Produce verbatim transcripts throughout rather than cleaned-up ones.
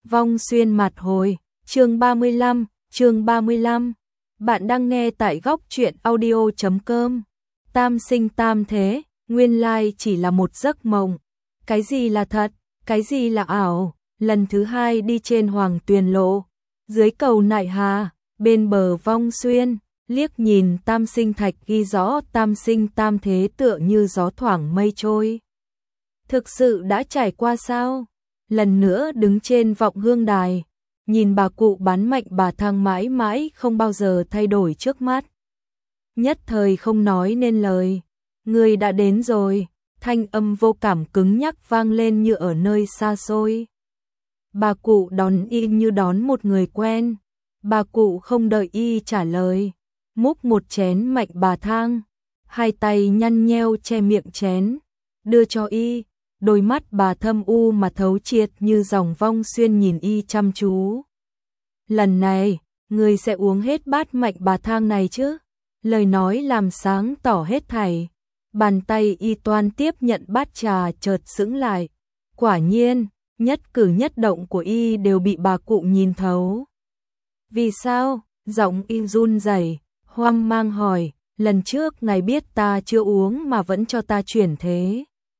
Vong xuyên mặt hồi, chương ba mươi lăm, chương ba mươi lăm. Bạn đang nghe tại góc truyện audio chấm com. Tam sinh tam thế, nguyên lai chỉ là một giấc mộng. Cái gì là thật, cái gì là ảo? Lần thứ hai đi trên Hoàng Tuyền Lộ, dưới cầu Nại Hà, bên bờ Vong xuyên, liếc nhìn tam sinh thạch ghi rõ tam sinh tam thế tựa như gió thoảng mây trôi. Thực sự đã trải qua sao? Lần nữa đứng trên vọng hương đài, nhìn bà cụ bán mạnh bà thang mãi mãi không bao giờ thay đổi trước mắt. Nhất thời không nói nên lời, người đã đến rồi, thanh âm vô cảm cứng nhắc vang lên như ở nơi xa xôi. Bà cụ đón y như đón một người quen, bà cụ không đợi y trả lời, múc một chén mạnh bà thang, hai tay nhăn nheo che miệng chén, đưa cho y. Đôi mắt bà thâm u mà thấu triệt như dòng Vong xuyên nhìn y chăm chú. Lần này, người sẽ uống hết bát mạnh bà thang này chứ? Lời nói làm sáng tỏ hết thảy. Bàn tay y toan tiếp nhận bát trà chợt sững lại. Quả nhiên, nhất cử nhất động của y đều bị bà cụ nhìn thấu. Vì sao? Giọng y run rẩy, hoang mang hỏi, lần trước ngài biết ta chưa uống mà vẫn cho ta chuyển thế.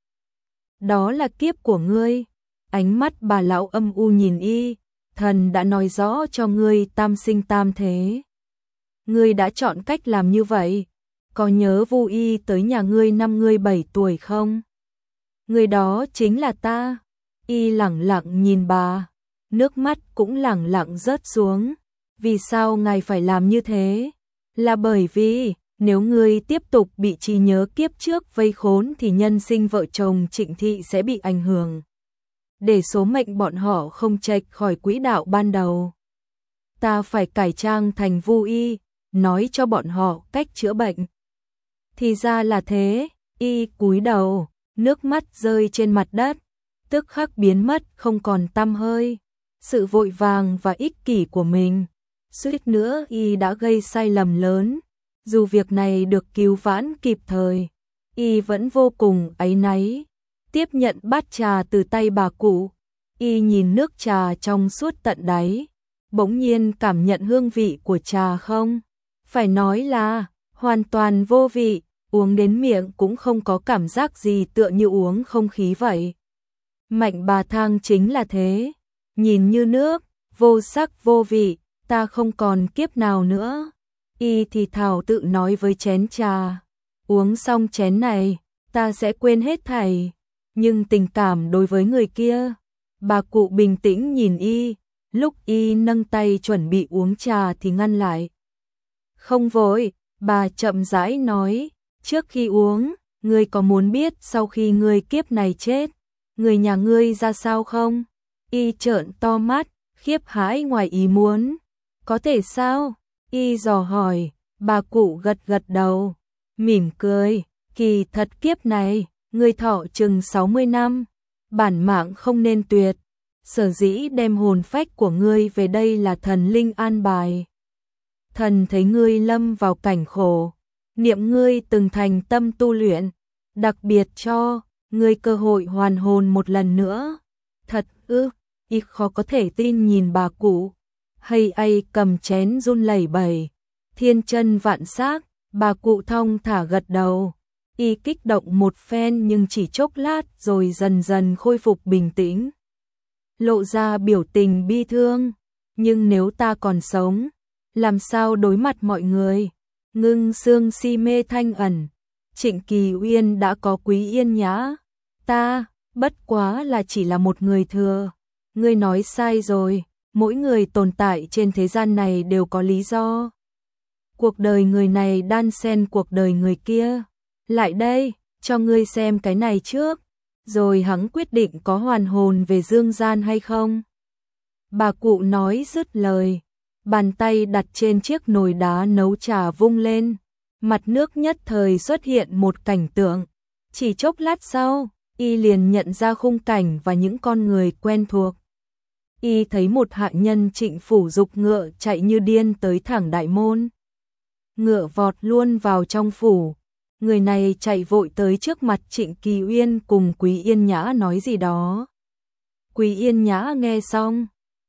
Đó là kiếp của ngươi. Ánh mắt bà lão âm u nhìn y, thần đã nói rõ cho ngươi tam sinh tam thế. Ngươi đã chọn cách làm như vậy, có nhớ Vu Y tới nhà ngươi năm ngươi bảy tuổi không? Người đó chính là ta. Y lẳng lặng nhìn bà, nước mắt cũng lẳng lặng rớt xuống. Vì sao ngài phải làm như thế? Là bởi vì nếu ngươi tiếp tục bị trí nhớ kiếp trước vây khốn thì nhân sinh vợ chồng Trịnh Thị sẽ bị ảnh hưởng. Để số mệnh bọn họ không chệch khỏi quỹ đạo ban đầu. Ta phải cải trang thành Vu Y, nói cho bọn họ cách chữa bệnh. Thì ra là thế, y cúi đầu, nước mắt rơi trên mặt đất, tức khắc biến mất không còn tăm hơi. Sự vội vàng và ích kỷ của mình, suýt nữa y đã gây sai lầm lớn. Dù việc này được cứu vãn kịp thời, y vẫn vô cùng áy náy. Tiếp nhận bát trà từ tay bà cụ, y nhìn nước trà trong suốt tận đáy, bỗng nhiên cảm nhận hương vị của trà không. Phải nói là hoàn toàn vô vị, uống đến miệng cũng không có cảm giác gì, tựa như uống không khí vậy. Mạnh bà thang chính là thế, nhìn như nước, vô sắc vô vị, ta không còn kiếp nào nữa. Y thì thào tự nói với chén trà, uống xong chén này, ta sẽ quên hết thảy, nhưng tình cảm đối với người kia. Bà cụ bình tĩnh nhìn y, lúc y nâng tay chuẩn bị uống trà thì ngăn lại. Không vội, bà chậm rãi nói, trước khi uống, ngươi có muốn biết sau khi ngươi kiếp này chết, người nhà ngươi ra sao không? Y trợn to mắt, khiếp hãi ngoài ý muốn. Có thể sao? Y dò hỏi, bà cụ gật gật đầu, mỉm cười, kỳ thật kiếp này, ngươi thọ chừng sáu mươi năm, bản mạng không nên tuyệt, sở dĩ đem hồn phách của ngươi về đây là thần linh an bài. Thần thấy ngươi lâm vào cảnh khổ, niệm ngươi từng thành tâm tu luyện, đặc biệt cho ngươi cơ hội hoàn hồn một lần nữa. Thật ư? Y khó có thể tin nhìn bà cụ. Hay ai cầm chén run lẩy bẩy, thiên chân vạn xác. Bà cụ thong thả gật đầu, y kích động một phen nhưng chỉ chốc lát rồi dần dần khôi phục bình tĩnh, lộ ra biểu tình bi thương. Nhưng nếu ta còn sống, làm sao đối mặt mọi người? Ngưng xương si mê thanh ẩn, Trịnh Kỳ Uyên đã có Quý Yên Nhã, ta bất quá là chỉ là một người thừa. Ngươi nói sai rồi, mỗi người tồn tại trên thế gian này đều có lý do. Cuộc đời người này đan xen cuộc đời người kia. Lại đây, cho ngươi xem cái này trước, rồi hắn quyết định có hoàn hồn về dương gian hay không. Bà cụ nói dứt lời, bàn tay đặt trên chiếc nồi đá nấu trà vung lên, mặt nước nhất thời xuất hiện một cảnh tượng. Chỉ chốc lát sau, y liền nhận ra khung cảnh và những con người quen thuộc. Y thấy một hạ nhân Trịnh phủ dục ngựa chạy như điên tới thẳng đại môn. Ngựa vọt luôn vào trong phủ. Người này chạy vội tới trước mặt Trịnh Kỳ Uyên cùng Quý Yên Nhã nói gì đó. Quý Yên Nhã nghe xong,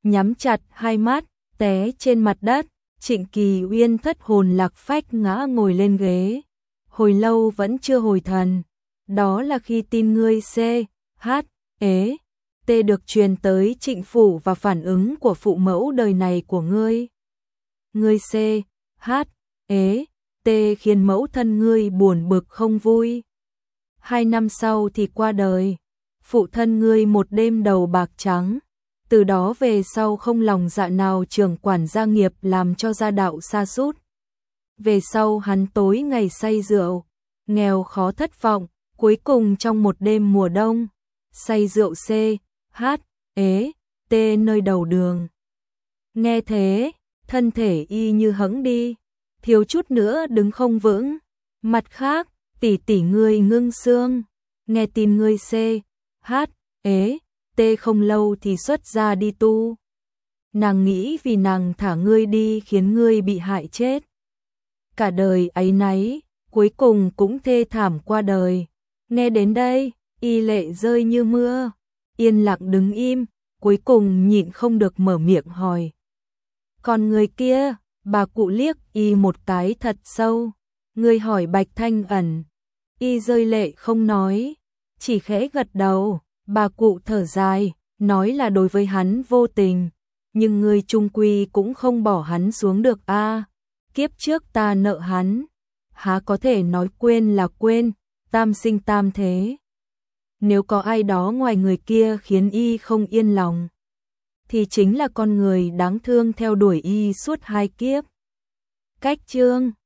nhắm chặt hai mắt, té trên mặt đất. Trịnh Kỳ Uyên thất hồn lạc phách ngã ngồi lên ghế. Hồi lâu vẫn chưa hồi thần. Đó là khi tin ngươi C, H, ế, T được truyền tới Trịnh phủ và phản ứng của phụ mẫu đời này của ngươi. Ngươi C, H, ế, T khiến mẫu thân ngươi buồn bực không vui. Hai năm sau thì qua đời. Phụ thân ngươi một đêm đầu bạc trắng. Từ đó về sau không lòng dạ nào trưởng quản gia nghiệp làm cho gia đạo sa sút. Về sau hắn tối ngày say rượu, nghèo khó thất vọng, cuối cùng trong một đêm mùa đông, say rượu C, H, ế, T nơi đầu đường. Nghe thế, thân thể y như hẫng đi, thiếu chút nữa đứng không vững. Mặt khác, tỷ tỷ ngươi ngưng xương, nghe tin ngươi C, H, ế, T không lâu thì xuất gia đi tu. Nàng nghĩ vì nàng thả ngươi đi khiến ngươi bị hại chết. Cả đời áy náy, cuối cùng cũng thê thảm qua đời. Nghe đến đây, y lệ rơi như mưa, yên lặng đứng im, cuối cùng nhịn không được mở miệng hỏi. Còn người kia, bà cụ liếc y một cái thật sâu. Người hỏi Bạch Thanh Ẩn. Y rơi lệ không nói, chỉ khẽ gật đầu. Bà cụ thở dài, nói là đối với hắn vô tình, nhưng người trung quy cũng không bỏ hắn xuống được a. À, kiếp trước ta nợ hắn, há có thể nói quên là quên, tam sinh tam thế. Nếu có ai đó ngoài người kia khiến y không yên lòng, thì chính là con người đáng thương theo đuổi y suốt hai kiếp. Cách chương